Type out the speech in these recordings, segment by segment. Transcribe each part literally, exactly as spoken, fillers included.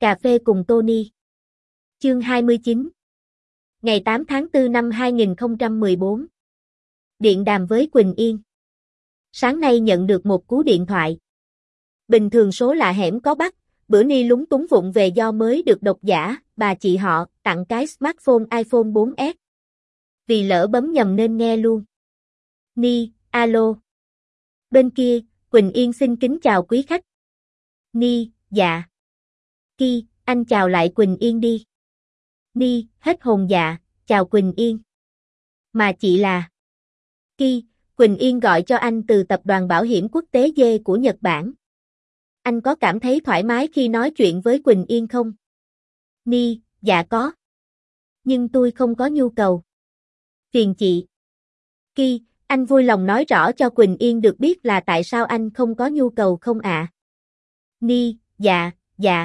Cà phê cùng Tony. Chương hai mươi chín. Ngày tám tháng tư năm hai nghìn không trăm mười bốn. Điện đàm với Quỳnh Yên. Sáng nay nhận được một cú điện thoại. Bình thường số lạ hẻm có bắt, bữa Ni lúng túng vụng về do mới được độc giả, bà chị họ, tặng cái smartphone iPhone bốn S. Vì lỡ bấm nhầm nên nghe luôn. Ni, alo. Bên kia, Quỳnh Yên xin kính chào quý khách. Ni, dạ. Ki, anh chào lại Quỳnh Yên đi. Ni, hết hồn dạ, chào Quỳnh Yên. Mà chị là? Ki, Quỳnh Yên gọi cho anh từ tập đoàn bảo hiểm quốc tế dê của Nhật Bản. Anh có cảm thấy thoải mái khi nói chuyện với Quỳnh Yên không? Ni, dạ có. Nhưng tôi không có nhu cầu. Phiền chị. Ki, anh vui lòng nói rõ cho Quỳnh Yên được biết là tại sao anh không có nhu cầu không ạ? À? Ni, dạ, dạ.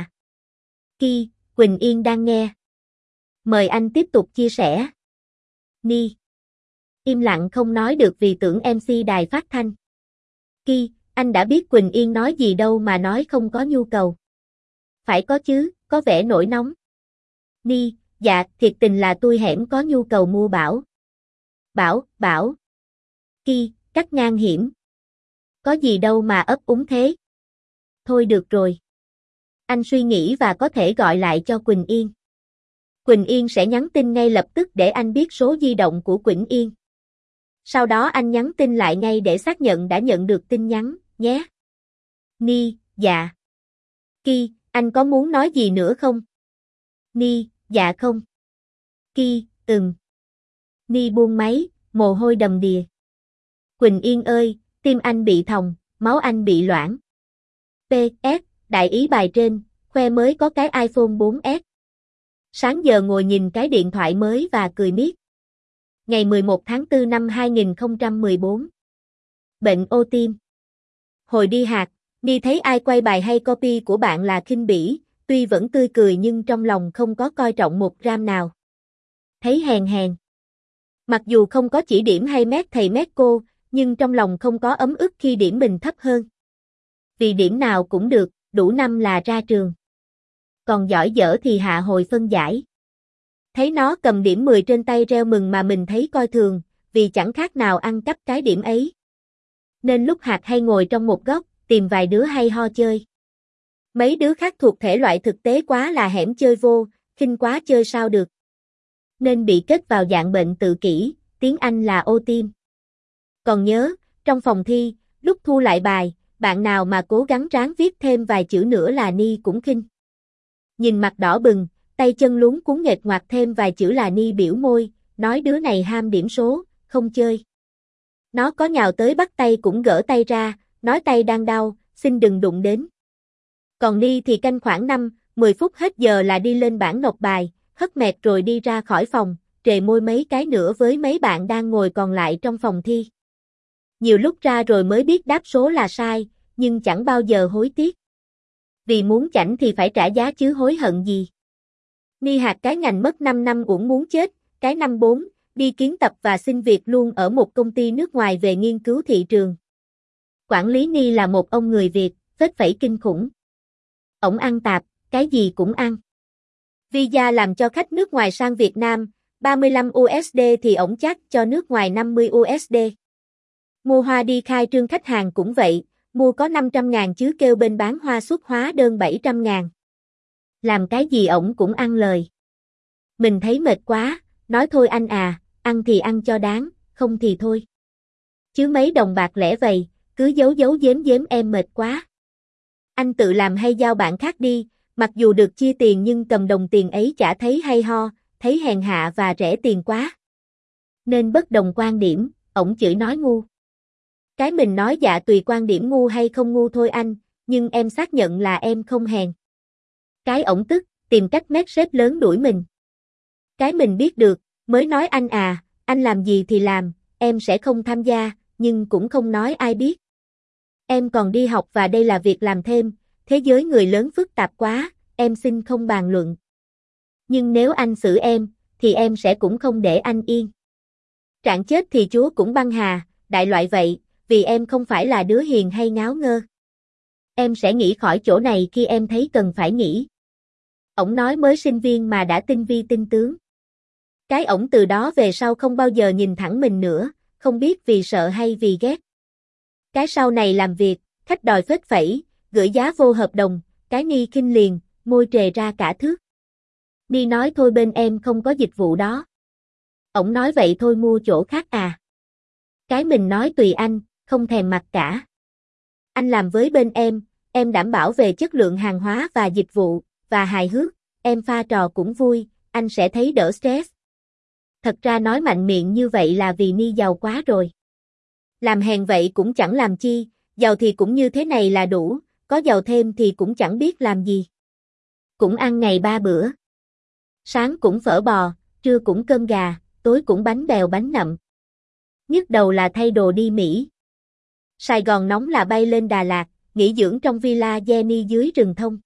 Ki, Quỳnh Yên đang nghe. Mời anh tiếp tục chia sẻ. Ni. Im lặng không nói được vì tưởng em xê đài phát thanh. Ki, anh đã biết Quỳnh Yên nói gì đâu mà nói không có nhu cầu. Phải có chứ, có vẻ nổi nóng. Ni, dạ, thiệt tình là tôi hẻm có nhu cầu mua bảo. Bảo, bảo. Ki, cắt ngang hiểm. Có gì đâu mà ấp úng thế. Thôi được rồi. Anh suy nghĩ và có thể gọi lại cho Quỳnh Yên. Quỳnh Yên sẽ nhắn tin ngay lập tức để anh biết số di động của Quỳnh Yên. Sau đó anh nhắn tin lại ngay để xác nhận đã nhận được tin nhắn, nhé. Ni, dạ. Ki, anh có muốn nói gì nữa không? Ni, dạ không. Ki, ừm. Ni buông máy, mồ hôi đầm đìa. Quỳnh Yên ơi, tim anh bị thòng, máu anh bị loãng. pê ét, đại ý bài trên, khoe mới có cái iPhone bốn S. Sáng giờ ngồi nhìn cái điện thoại mới và cười miết. Ngày mười một tháng tư năm hai nghìn không trăm mười bốn. Bệnh ô tim. Hồi đi hạt, Ni thấy ai quay bài hay copy của bạn là khinh bỉ, tuy vẫn tươi cười nhưng trong lòng không có coi trọng một gram nào. Thấy hèn hèn. Mặc dù không có chỉ điểm hay mét thầy mét cô, nhưng trong lòng không có ấm ức khi điểm mình thấp hơn. Vì điểm nào cũng được, đủ năm là ra trường. Còn giỏi dở thì hạ hồi phân giải. Thấy nó cầm điểm mười trên tay reo mừng mà mình thấy coi thường, vì chẳng khác nào ăn cắp cái điểm ấy. Nên lúc hạt hay ngồi trong một góc, tìm vài đứa hay ho chơi. Mấy đứa khác thuộc thể loại thực tế quá là hẻm chơi vô, khinh quá chơi sao được. Nên bị kết vào dạng bệnh tự kỷ, tiếng Anh là ô tim. Còn nhớ, trong phòng thi, lúc thu lại bài, bạn nào mà cố gắng ráng viết thêm vài chữ nữa là Ni cũng khinh. Nhìn mặt đỏ bừng, tay chân luống cuống nghệt ngoạc thêm vài chữ là Ni biểu môi, nói đứa này ham điểm số, không chơi. Nó có nhào tới bắt tay cũng gỡ tay ra, nói tay đang đau, xin đừng đụng đến. Còn Ni thì canh khoảng năm, mười phút hết giờ là đi lên bảng nộp bài, hất mệt rồi đi ra khỏi phòng, trề môi mấy cái nữa với mấy bạn đang ngồi còn lại trong phòng thi. Nhiều lúc ra rồi mới biết đáp số là sai, nhưng chẳng bao giờ hối tiếc. Vì muốn chảnh thì phải trả giá chứ hối hận gì. Ni hạt cái ngành mất năm năm uổng muốn chết, cái năm bốn, đi kiến tập và xin việc luôn ở một công ty nước ngoài về nghiên cứu thị trường. Quản lý Ni là một ông người Việt, phết phẩy kinh khủng. Ổng ăn tạp, cái gì cũng ăn. Visa làm cho khách nước ngoài sang Việt Nam, ba mươi lăm đô la thì ổng chắc cho nước ngoài năm mươi đô la. Mua hoa đi khai trương khách hàng cũng vậy, mua có năm trăm ngàn chứ kêu bên bán hoa xuất hóa đơn bảy trăm ngàn. Làm cái gì ổng cũng ăn lời. Mình thấy mệt quá, nói thôi anh à, ăn thì ăn cho đáng, không thì thôi. Chứ mấy đồng bạc lẻ vầy, cứ giấu giấu giếm giếm em mệt quá. Anh tự làm hay giao bạn khác đi, mặc dù được chia tiền nhưng cầm đồng tiền ấy chả thấy hay ho, thấy hèn hạ và rẻ tiền quá. Nên bất đồng quan điểm, ổng chửi nói ngu. Cái mình nói dạ tùy quan điểm ngu hay không ngu thôi anh, nhưng em xác nhận là em không hèn. Cái ổng tức, tìm cách mét sếp lớn đuổi mình. Cái mình biết được, mới nói anh à, anh làm gì thì làm, em sẽ không tham gia, nhưng cũng không nói ai biết. Em còn đi học và đây là việc làm thêm, thế giới người lớn phức tạp quá, em xin không bàn luận. Nhưng nếu anh xử em, thì em sẽ cũng không để anh yên. Trạng chết thì Chúa cũng băng hà, đại loại vậy, vì em không phải là đứa hiền hay ngáo ngơ. Em sẽ nghỉ khỏi chỗ này khi em thấy cần phải nghỉ. Ổng nói mới sinh viên mà đã tinh vi tinh tướng. Cái ổng từ đó về sau không bao giờ nhìn thẳng mình nữa, không biết vì sợ hay vì ghét. Cái sau này làm việc, khách đòi phết phẩy, gửi giá vô hợp đồng, cái Ni khinh liền, môi trề ra cả thước. Ni nói thôi bên em không có dịch vụ đó. Ổng nói vậy thôi mua chỗ khác à. Cái mình nói tùy anh, không thèm mặc cả. Anh làm với bên em, em đảm bảo về chất lượng hàng hóa và dịch vụ, và hài hước, em pha trò cũng vui, anh sẽ thấy đỡ stress. Thật ra nói mạnh miệng như vậy là vì Ni giàu quá rồi. Làm hèn vậy cũng chẳng làm chi, giàu thì cũng như thế này là đủ, có giàu thêm thì cũng chẳng biết làm gì. Cũng ăn ngày ba bữa. Sáng cũng phở bò, trưa cũng cơm gà, tối cũng bánh bèo bánh nậm. Nhức đầu là thay đồ đi Mỹ. Sài Gòn nóng là bay lên Đà Lạt, nghỉ dưỡng trong villa Jenny dưới rừng thông.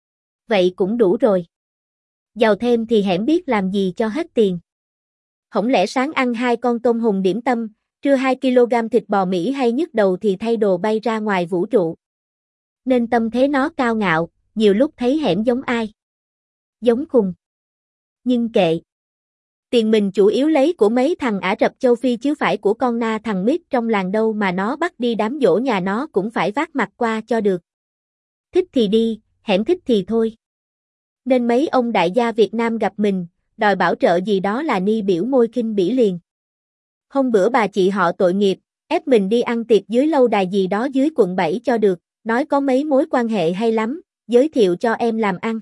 Vậy cũng đủ rồi. Giàu thêm thì hẻm biết làm gì cho hết tiền. Hổng lẽ sáng ăn hai con tôm hùm điểm tâm, trưa hai ki lô gam thịt bò Mỹ hay nhức đầu thì thay đồ bay ra ngoài vũ trụ. Nên tâm thế nó cao ngạo, nhiều lúc thấy hẻm giống ai. Giống khùng. Nhưng kệ. Tiền mình chủ yếu lấy của mấy thằng Ả Rập châu Phi chứ phải của con na thằng Mít trong làng đâu mà nó bắt đi đám giỗ nhà nó cũng phải vác mặt qua cho được. Thích thì đi, hẻm thích thì thôi. Nên mấy ông đại gia Việt Nam gặp mình, đòi bảo trợ gì đó là Ni biểu môi khinh bỉ liền. Hôm bữa bà chị họ tội nghiệp, ép mình đi ăn tiệc dưới lâu đài gì đó dưới quận bảy cho được, nói có mấy mối quan hệ hay lắm, giới thiệu cho em làm ăn.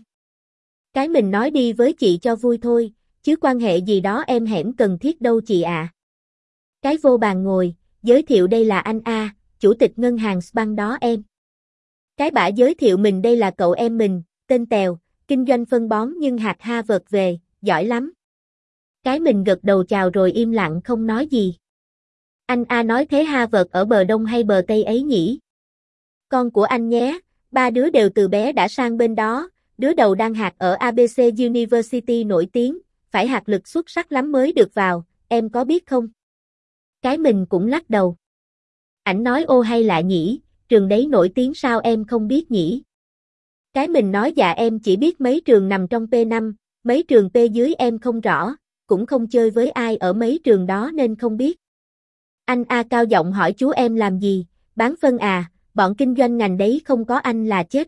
Cái mình nói đi với chị cho vui thôi, chứ quan hệ gì đó em hẻm cần thiết đâu chị ạ. À. Cái vô bàn ngồi, giới thiệu đây là anh A, chủ tịch ngân hàng Sbank đó em. Cái bả giới thiệu mình đây là cậu em mình, tên Tèo, kinh doanh phân bón nhưng hạt Harvard về, giỏi lắm. Cái mình gật đầu chào rồi im lặng không nói gì. Anh A nói thế Harvard ở bờ đông hay bờ tây ấy nhỉ? Con của anh nhé, ba đứa đều từ bé đã sang bên đó, đứa đầu đang hạt ở a bê xê University nổi tiếng, phải hạt lực xuất sắc lắm mới được vào, em có biết không? Cái mình cũng lắc đầu. Ảnh nói ô hay lạ nhỉ, trường đấy nổi tiếng sao em không biết nhỉ? Cái mình nói dạ em chỉ biết mấy trường nằm trong P năm, mấy trường P dưới em không rõ, cũng không chơi với ai ở mấy trường đó nên không biết. Anh A cao giọng hỏi chú em làm gì, bán phân à, bọn kinh doanh ngành đấy không có anh là chết.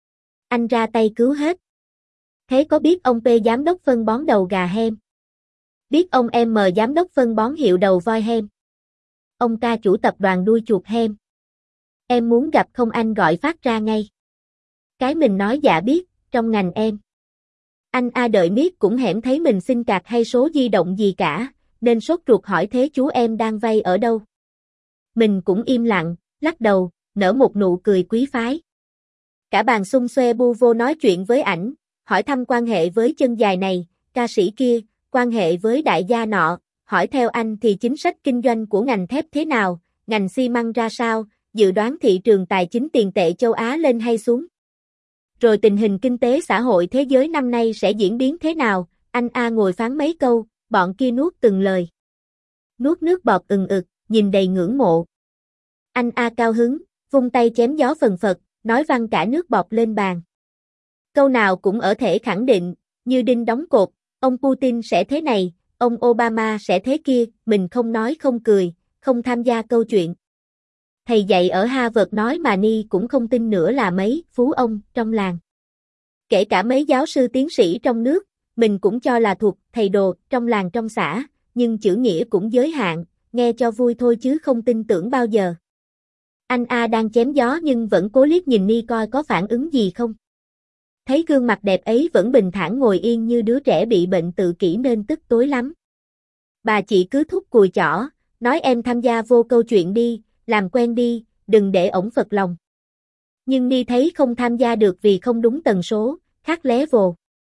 Anh ra tay cứu hết. Thế có biết ông P giám đốc phân bón đầu gà hem? Biết ông M giám đốc phân bón hiệu đầu voi hem? Ông K chủ tập đoàn đuôi chuột hem? Em muốn gặp không anh gọi phát ra ngay. Cái mình nói dạ biết, trong ngành em. Anh A đợi miết cũng hẻm thấy mình xin card hay số di động gì cả, nên sốt ruột hỏi thế chú em đang vay ở đâu. Mình cũng im lặng, lắc đầu, nở một nụ cười quý phái. Cả bàn xung xoe bu vô nói chuyện với ảnh, hỏi thăm quan hệ với chân dài này, ca sĩ kia, quan hệ với đại gia nọ, hỏi theo anh thì chính sách kinh doanh của ngành thép thế nào, ngành xi măng ra sao, dự đoán thị trường tài chính tiền tệ châu Á lên hay xuống. Rồi tình hình kinh tế xã hội thế giới năm nay sẽ diễn biến thế nào, anh A ngồi phán mấy câu, bọn kia nuốt từng lời. Nuốt nước bọt ừng ực, nhìn đầy ngưỡng mộ. Anh A cao hứng, vung tay chém gió phần phật, nói văng cả nước bọt lên bàn. Câu nào cũng ở thể khẳng định, như đinh đóng cột, ông Putin sẽ thế này, ông Obama sẽ thế kia, mình không nói không cười, không tham gia câu chuyện. Thầy dạy ở Harvard nói mà Ni cũng không tin nữa là mấy phú ông trong làng. Kể cả mấy giáo sư tiến sĩ trong nước, mình cũng cho là thuộc thầy đồ trong làng trong xã, nhưng chữ nghĩa cũng giới hạn, nghe cho vui thôi chứ không tin tưởng bao giờ. Anh A đang chém gió nhưng vẫn cố liếc nhìn Ni coi có phản ứng gì không. Thấy gương mặt đẹp ấy vẫn bình thản ngồi yên như đứa trẻ bị bệnh tự kỷ nên tức tối lắm. Bà chị cứ thúc cùi chỏ, nói em tham gia vô câu chuyện đi, làm quen đi, đừng để ổng phật lòng. Nhưng Ni thấy không tham gia được vì không đúng tần số, khác level.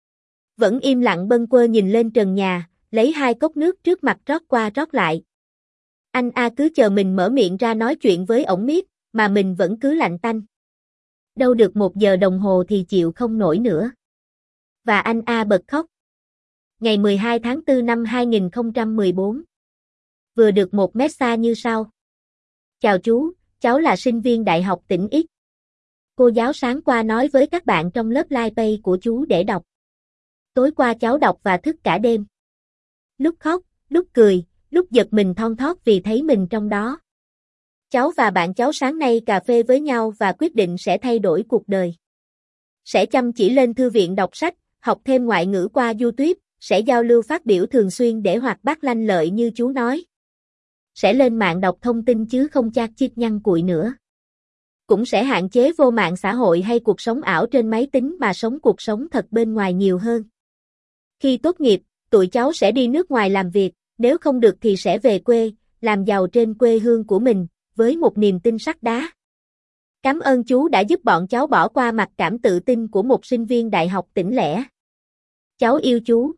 Vẫn im lặng bâng quơ nhìn lên trần nhà, lấy hai cốc nước trước mặt rót qua rót lại. Anh A cứ chờ mình mở miệng ra nói chuyện với ổng miết, mà mình vẫn cứ lạnh tanh. Đâu được một giờ đồng hồ thì chịu không nổi nữa. Và anh A bật khóc. Ngày mười hai tháng tư năm hai nghìn không trăm mười bốn. Vừa được một message như sau. Chào chú, cháu là sinh viên Đại học tỉnh X. Cô giáo sáng qua nói với các bạn trong lớp live pay của chú để đọc. tối qua cháu đọc và thức cả đêm. Lúc khóc, lúc cười, lúc giật mình thon thót vì thấy mình trong đó. Cháu và bạn cháu sáng nay cà phê với nhau và quyết định sẽ thay đổi cuộc đời. Sẽ chăm chỉ lên thư viện đọc sách, học thêm ngoại ngữ qua YouTube, sẽ giao lưu phát biểu thường xuyên để hoạt bát lanh lợi như chú nói. Sẽ lên mạng đọc thông tin chứ không chat chít nhăn cụi nữa. Cũng sẽ hạn chế vô mạng xã hội hay cuộc sống ảo trên máy tính mà sống cuộc sống thật bên ngoài nhiều hơn. Khi tốt nghiệp, tụi cháu sẽ đi nước ngoài làm việc, nếu không được thì sẽ về quê, làm giàu trên quê hương của mình, với một niềm tin sắt đá. Cảm ơn chú đã giúp bọn cháu bỏ qua mặc cảm tự tin của một sinh viên đại học tỉnh lẻ. Cháu yêu chú.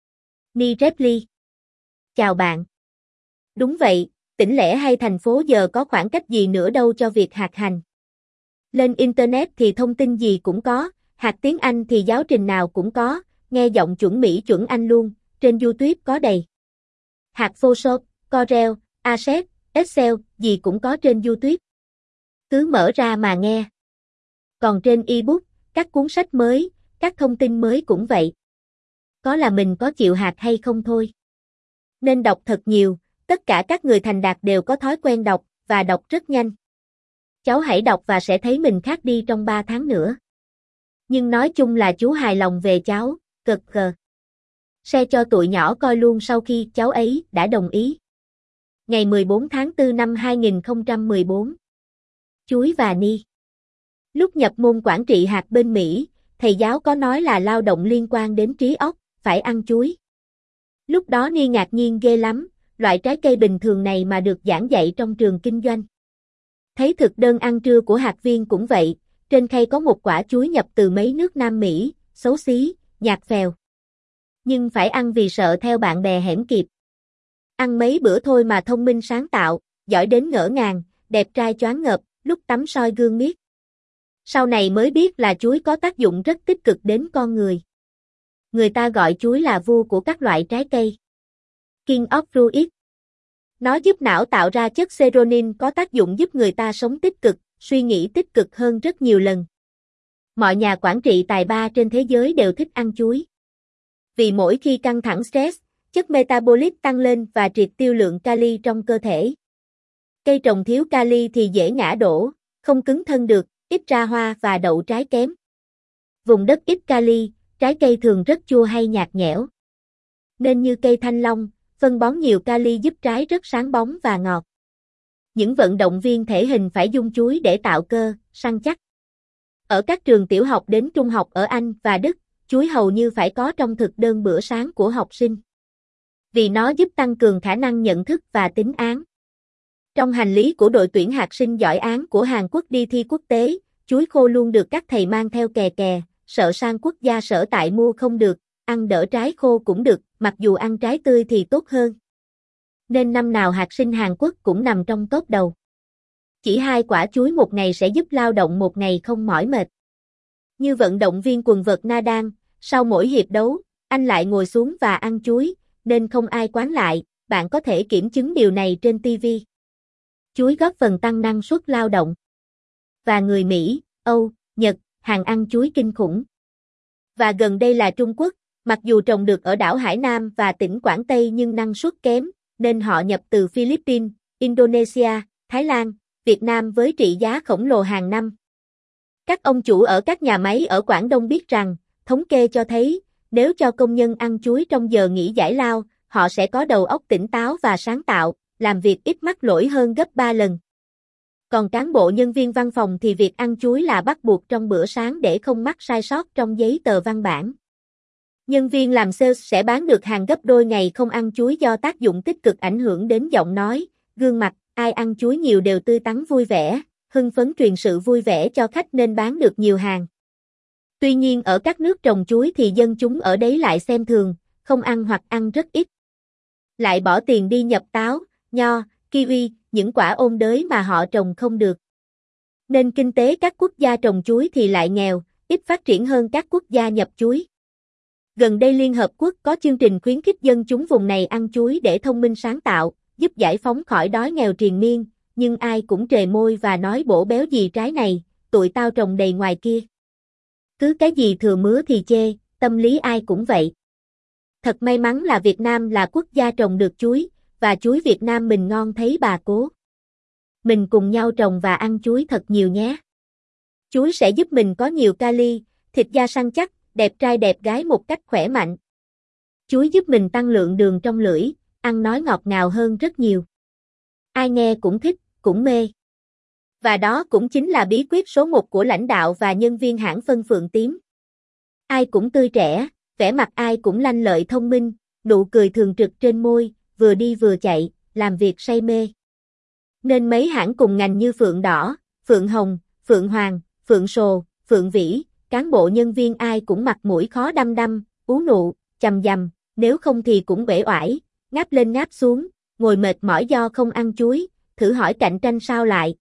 Ni Reply. Chào bạn. Đúng vậy, tỉnh lẻ hay thành phố giờ có khoảng cách gì nữa đâu cho việc hạt hành. Lên Internet thì thông tin gì cũng có, hạt tiếng Anh thì giáo trình nào cũng có, nghe giọng chuẩn Mỹ chuẩn Anh luôn, trên YouTube có đầy. Hạt Photoshop, Corel, Access, Excel, gì cũng có trên YouTube. Cứ mở ra mà nghe. Còn trên ebook, các cuốn sách mới, các thông tin mới cũng vậy. Có là mình có chịu hạt hay không thôi. Nên đọc thật nhiều, tất cả các người thành đạt đều có thói quen đọc, và đọc rất nhanh. Cháu hãy đọc và sẽ thấy mình khác đi trong ba tháng nữa. Nhưng nói chung là chú hài lòng về cháu, cực gờ. Share cho tụi nhỏ coi luôn sau khi cháu ấy đã đồng ý. Ngày mười bốn tháng tư năm hai nghìn không trăm mười bốn. Chuối và Ni. Lúc nhập môn quản trị hạt bên Mỹ, thầy giáo có nói là lao động liên quan đến trí óc, phải ăn chuối. Lúc đó Ni ngạc nhiên ghê lắm, loại trái cây bình thường này mà được giảng dạy trong trường kinh doanh. Thấy thực đơn ăn trưa của hạt viên cũng vậy, trên khay có một quả chuối nhập từ mấy nước Nam Mỹ, xấu xí, nhạt phèo. Nhưng phải ăn vì sợ theo bạn bè hẻm kịp. Ăn mấy bữa thôi mà thông minh sáng tạo, giỏi đến ngỡ ngàng, đẹp trai choáng ngợp, lúc tắm soi gương miết. Sau này mới biết là chuối có tác dụng rất tích cực đến con người. Người ta gọi chuối là vua của các loại trái cây. King of Fruit. Nó giúp não tạo ra chất serotonin có tác dụng giúp người ta sống tích cực, suy nghĩ tích cực hơn rất nhiều lần. Mọi nhà quản trị tài ba trên thế giới đều thích ăn chuối. Vì mỗi khi căng thẳng stress, chất metabolic tăng lên và triệt tiêu lượng kali trong cơ thể. Cây trồng thiếu kali thì dễ ngã đổ, không cứng thân được, ít ra hoa và đậu trái kém. Vùng đất ít kali, trái cây thường rất chua hay nhạt nhẽo. Nên như cây thanh long, phân bón nhiều kali giúp trái rất sáng bóng và ngọt. Những vận động viên thể hình phải dung chuối để tạo cơ, săn chắc. Ở các trường tiểu học đến trung học ở Anh và Đức, chuối hầu như phải có trong thực đơn bữa sáng của học sinh. Vì nó giúp tăng cường khả năng nhận thức và tính án. Trong hành lý của đội tuyển hạt sinh giỏi án của Hàn Quốc đi thi quốc tế, chuối khô luôn được các thầy mang theo kè kè, sợ sang quốc gia sở tại mua không được, ăn đỡ trái khô cũng được, mặc dù ăn trái tươi thì tốt hơn. Nên năm nào hạt sinh Hàn Quốc cũng nằm trong top đầu. Chỉ hai quả chuối một ngày sẽ giúp lao động một ngày không mỏi mệt. Như vận động viên quần vợt Nadal, sau mỗi hiệp đấu, anh lại ngồi xuống và ăn chuối, nên không ai quán lại, bạn có thể kiểm chứng điều này trên ti vi. Chuối góp phần tăng năng suất lao động. Và người Mỹ, Âu, Nhật, Hàn ăn chuối kinh khủng. Và gần đây là Trung Quốc, mặc dù trồng được ở đảo Hải Nam và tỉnh Quảng Tây nhưng năng suất kém, nên họ nhập từ Philippines, Indonesia, Thái Lan, Việt Nam với trị giá khổng lồ hàng năm. Các ông chủ ở các nhà máy ở Quảng Đông biết rằng, thống kê cho thấy, nếu cho công nhân ăn chuối trong giờ nghỉ giải lao, họ sẽ có đầu óc tỉnh táo và sáng tạo, làm việc ít mắc lỗi hơn gấp ba lần. Còn cán bộ nhân viên văn phòng thì việc ăn chuối là bắt buộc trong bữa sáng để không mắc sai sót trong giấy tờ văn bản. Nhân viên làm sales sẽ bán được hàng gấp đôi ngày không ăn chuối do tác dụng tích cực ảnh hưởng đến giọng nói, gương mặt, ai ăn chuối nhiều đều tươi tắn vui vẻ, hưng phấn truyền sự vui vẻ cho khách nên bán được nhiều hàng. Tuy nhiên ở các nước trồng chuối thì dân chúng ở đấy lại xem thường, không ăn hoặc ăn rất ít. Lại bỏ tiền đi nhập táo, nho, kiwi, những quả ôn đới mà họ trồng không được. Nên kinh tế các quốc gia trồng chuối thì lại nghèo, ít phát triển hơn các quốc gia nhập chuối. Gần đây Liên Hợp Quốc có chương trình khuyến khích dân chúng vùng này ăn chuối để thông minh sáng tạo, giúp giải phóng khỏi đói nghèo triền miên, nhưng ai cũng trề môi và nói bổ béo gì trái này, tụi tao trồng đầy ngoài kia. Cứ cái gì thừa mứa thì chê, tâm lý ai cũng vậy. Thật may mắn là Việt Nam là quốc gia trồng được chuối, và chuối Việt Nam mình ngon thấy bà cố. Mình cùng nhau trồng và ăn chuối thật nhiều nhé. Chuối sẽ giúp mình có nhiều kali, thịt da săn chắc, đẹp trai đẹp gái một cách khỏe mạnh. Chuối giúp mình tăng lượng đường trong lưỡi, ăn nói ngọt ngào hơn rất nhiều. Ai nghe cũng thích, cũng mê. Và đó cũng chính là bí quyết số một của lãnh đạo và nhân viên hãng phân Phượng Tím. Ai cũng tươi trẻ, vẻ mặt ai cũng lanh lợi thông minh, nụ cười thường trực trên môi, vừa đi vừa chạy, làm việc say mê. Nên mấy hãng cùng ngành như Phượng Đỏ, Phượng Hồng, Phượng Hoàng, Phượng Sồ, Phượng Vĩ, cán bộ nhân viên ai cũng mặt mũi khó đăm đăm, ú nụ, chằm dằm, nếu không thì cũng uể oải, ngáp lên ngáp xuống, ngồi mệt mỏi do không ăn chuối, thử hỏi cạnh tranh sao lại.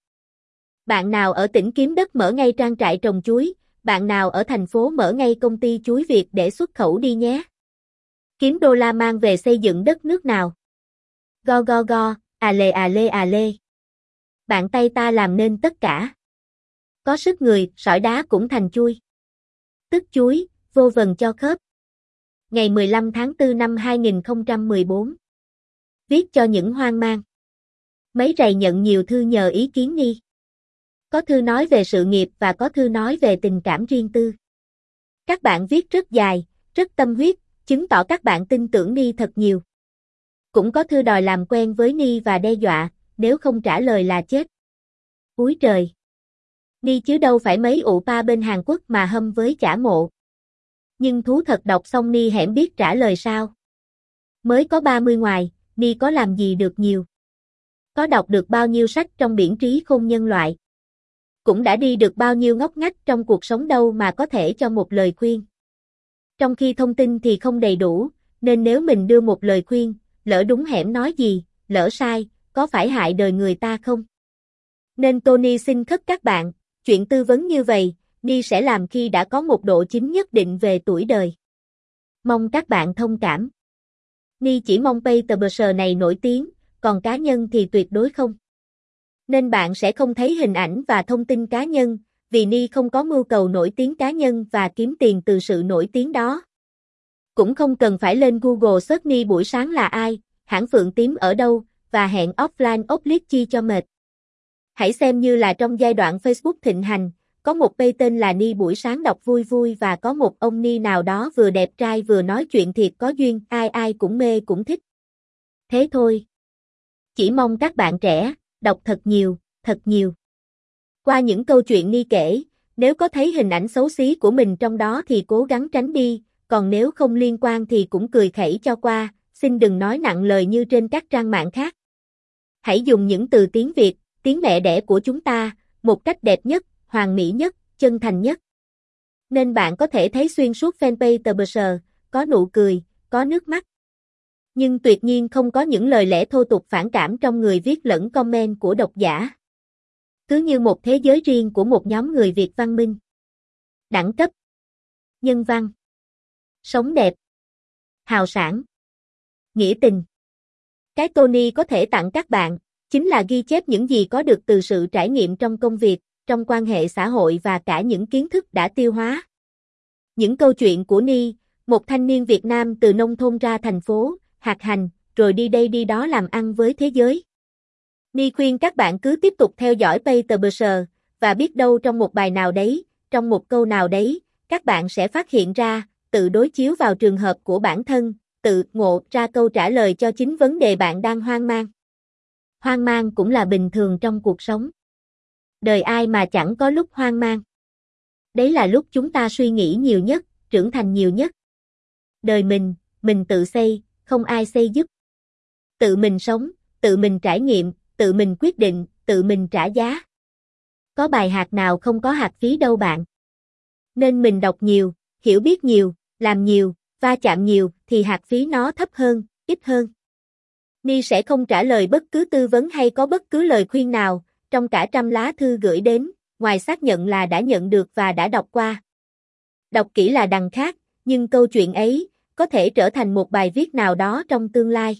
Bạn nào ở tỉnh kiếm đất mở ngay trang trại trồng chuối, bạn nào ở thành phố mở ngay công ty chuối Việt để xuất khẩu đi nhé. Kiếm đô la mang về xây dựng đất nước nào. Go go go, à lê à lê à lê. Bạn tay ta làm nên tất cả. Có sức người, sỏi đá cũng thành chuôi. Tức chuối, vô vần cho khớp. Ngày mười lăm tháng tư năm hai nghìn không trăm mười bốn. Viết cho những hoang mang. Mấy rày nhận nhiều thư nhờ ý kiến Ni. Có thư nói về sự nghiệp và có thư nói về tình cảm riêng tư. Các bạn viết rất dài, rất tâm huyết, chứng tỏ các bạn tin tưởng Ni thật nhiều. Cũng có thư đòi làm quen với Ni và đe dọa, nếu không trả lời là chết. Úi trời! Ni chứ đâu phải mấy ụ pa bên Hàn Quốc mà hâm với chả mộ. Nhưng thú thật đọc xong Ni hẻm biết trả lời sao. Mới có ba mươi ngoài, Ni có làm gì được nhiều. Có đọc được bao nhiêu sách trong biển trí khôn nhân loại. Cũng đã đi được bao nhiêu ngóc ngách trong cuộc sống đâu mà có thể cho một lời khuyên. Trong khi thông tin thì không đầy đủ, nên nếu mình đưa một lời khuyên, lỡ đúng hẻm nói gì, lỡ sai, có phải hại đời người ta không? Nên Tony xin khất các bạn, chuyện tư vấn như vậy, Ni sẽ làm khi đã có một độ chín nhất định về tuổi đời. Mong các bạn thông cảm. Ni chỉ mong Peter này nổi tiếng, còn cá nhân thì tuyệt đối không. Nên bạn sẽ không thấy hình ảnh và thông tin cá nhân, vì Ni không có mưu cầu nổi tiếng cá nhân và kiếm tiền từ sự nổi tiếng đó. Cũng không cần phải lên Google search Ni buổi sáng là ai, hãng Phượng Tím ở đâu, và hẹn offline offline chi cho mệt. Hãy xem như là trong giai đoạn Facebook thịnh hành, có một page tên là Ni buổi sáng đọc vui vui và có một ông Ni nào đó vừa đẹp trai vừa nói chuyện thiệt có duyên, ai ai cũng mê cũng thích. Thế thôi. Chỉ mong các bạn trẻ, đọc thật nhiều, thật nhiều. Qua những câu chuyện Ni kể, nếu có thấy hình ảnh xấu xí của mình trong đó thì cố gắng tránh đi, còn nếu không liên quan thì cũng cười khẩy cho qua, xin đừng nói nặng lời như trên các trang mạng khác. Hãy dùng những từ tiếng Việt, tiếng mẹ đẻ của chúng ta, một cách đẹp nhất, hoàn mỹ nhất, chân thành nhất. Nên bạn có thể thấy xuyên suốt fanpage tờ bờ sờ, có nụ cười, có nước mắt. Nhưng tuyệt nhiên không có những lời lẽ thô tục phản cảm trong người viết lẫn comment của độc giả. Cứ như một thế giới riêng của một nhóm người Việt văn minh. Đẳng cấp. Nhân văn. Sống đẹp. Hào sảng. Nghĩa tình. Cái Tony có thể tặng các bạn, chính là ghi chép những gì có được từ sự trải nghiệm trong công việc, trong quan hệ xã hội và cả những kiến thức đã tiêu hóa. Những câu chuyện của Ni, một thanh niên Việt Nam từ nông thôn ra thành phố, hạt hành, rồi đi đây đi đó làm ăn với thế giới. Ni khuyên các bạn cứ tiếp tục theo dõi page tờ bờ sờ, và biết đâu trong một bài nào đấy, trong một câu nào đấy, các bạn sẽ phát hiện ra, tự đối chiếu vào trường hợp của bản thân, tự ngộ ra câu trả lời cho chính vấn đề bạn đang hoang mang. Hoang mang cũng là bình thường trong cuộc sống. Đời ai mà chẳng có lúc hoang mang. Đấy là lúc chúng ta suy nghĩ nhiều nhất, trưởng thành nhiều nhất. Đời mình, mình tự xây, không ai xây giúp. Tự mình sống, tự mình trải nghiệm, tự mình quyết định, tự mình trả giá. Có bài hạt nào không có hạt phí đâu bạn. Nên mình đọc nhiều, hiểu biết nhiều, làm nhiều, va chạm nhiều thì hạt phí nó thấp hơn, ít hơn. Ni sẽ không trả lời bất cứ tư vấn hay có bất cứ lời khuyên nào, trong cả trăm lá thư gửi đến, ngoài xác nhận là đã nhận được và đã đọc qua. Đọc kỹ là đằng khác, nhưng câu chuyện ấy, có thể trở thành một bài viết nào đó trong tương lai.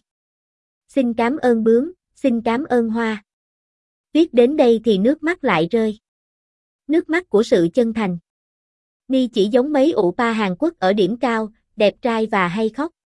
Xin cảm ơn bướm, xin cảm ơn hoa. Viết đến đây thì nước mắt lại rơi. Nước mắt của sự chân thành. Ni chỉ giống mấy oppa Hàn Quốc ở điểm cao, đẹp trai và hay khóc.